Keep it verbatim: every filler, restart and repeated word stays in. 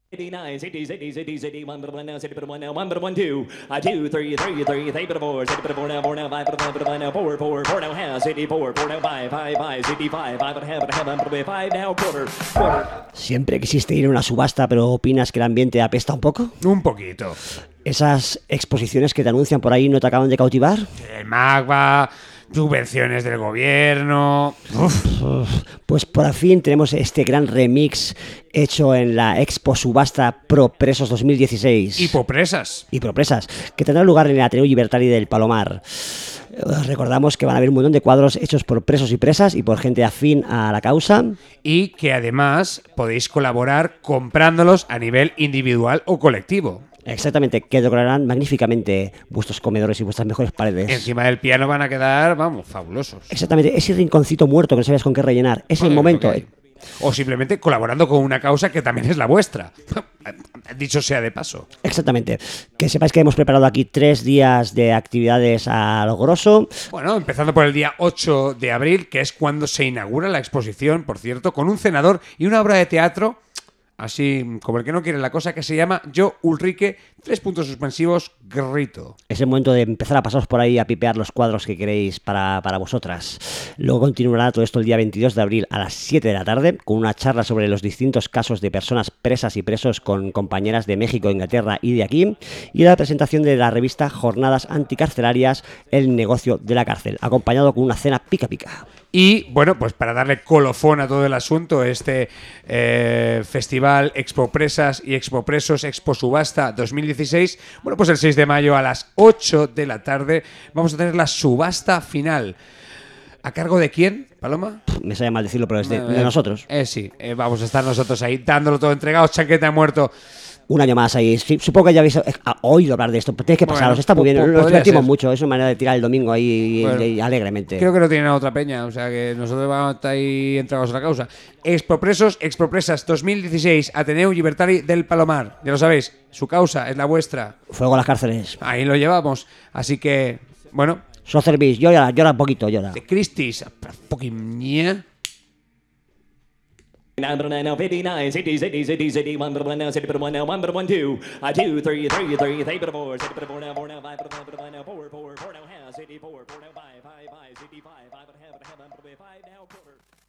eighty-nine, city, city, city, city, one, but one now, city, but one now, one, but one, two, uh, two, three, three, three, three, but four, city, but four now, four now, five, but one, but one now, four, four, four now, half, city, four, four now, five, five, five, city, five, five, but half, but half, but five now, quarter, quarter. ¿Siempre quisiste ir a una subasta, pero opinas que el ambiente apesta un poco? Un poquito. ¿Esas exposiciones que te anuncian por ahí no te acaban de cautivar? El Magba, subvenciones del gobierno. Uf, uf. Pues por fin tenemos este gran remix hecho en la Expo Subasta Propresos dos mil dieciséis. Hipopresas. Y Propresas, que tendrá lugar en el Ateneo Libertari del Palomar. Recordamos que van a haber un montón de cuadros hechos por presos y presas y por gente afín a la causa. Y que además podéis colaborar comprándolos a nivel individual o colectivo. Exactamente, que decorarán magníficamente vuestros comedores y vuestras mejores paredes. Encima del piano van a quedar, vamos, fabulosos. Exactamente, ese rinconcito muerto que no sabías con qué rellenar. Es el momento. O simplemente colaborando con una causa que también es la vuestra. Dicho sea de paso. Exactamente. Que sepáis que hemos preparado aquí tres días de actividades a lo grosso. Bueno, empezando por el día ocho de abril, que es cuando se inaugura la exposición, por cierto, con un cenador y una obra de teatro, así como el que no quiere la cosa, que se llama Yo Ulrike, tres puntos suspensivos, grito. Es el momento de empezar a pasaros por ahí a pipear los cuadros que queréis para, para vosotras. Luego continuará todo esto el día veintidós de abril a las siete de la tarde con una charla sobre los distintos casos de personas presas y presos con compañeras de México, Inglaterra y de aquí, y la presentación de la revista Jornadas Anticarcelarias, el negocio de la cárcel, acompañado con una cena pica pica. Y, bueno, pues para darle colofón a todo el asunto, este eh, festival Expo Presas y Expo Presos, Expo Subasta dos mil dieciséis, bueno, pues el seis de mayo a las ocho de la tarde vamos a tener la subasta final. ¿A cargo de quién, Paloma? Me sale mal decirlo, pero es de, Eh, de nosotros. Eh, sí, eh, vamos a estar nosotros ahí dándolo todo entregado, chaqueta de muerto. Un año más ahí. Sí, supongo que ya habéis oído hablar de esto. Tenéis que pasaros. Bueno, Está muy bien. po- po- Nos podría divertimos ser. mucho. Es una manera de tirar el domingo ahí Bueno, y, y alegremente. Creo que no tienen otra peña, o sea que nosotros vamos a estar ahí entregados a la causa. Expropresos, Expropresas dos mil dieciséis, Ateneo Libertari del Palomar. Ya lo sabéis, su causa es la vuestra. Fuego a las cárceles. Ahí lo llevamos. Así que, bueno, So service. Llora, llora un poquito, llora. de Christie's, fucking Now fifty-nine, city, city, city, city, one, but one now, city, but one now, one, but one, two, uh, two, three, three, three, three, but four, city, but four now, four now, five, but one, but one now, four, four, four now, half, city, four, four now, five, five, five, city, five, five, but half, but half, but five now, quarter.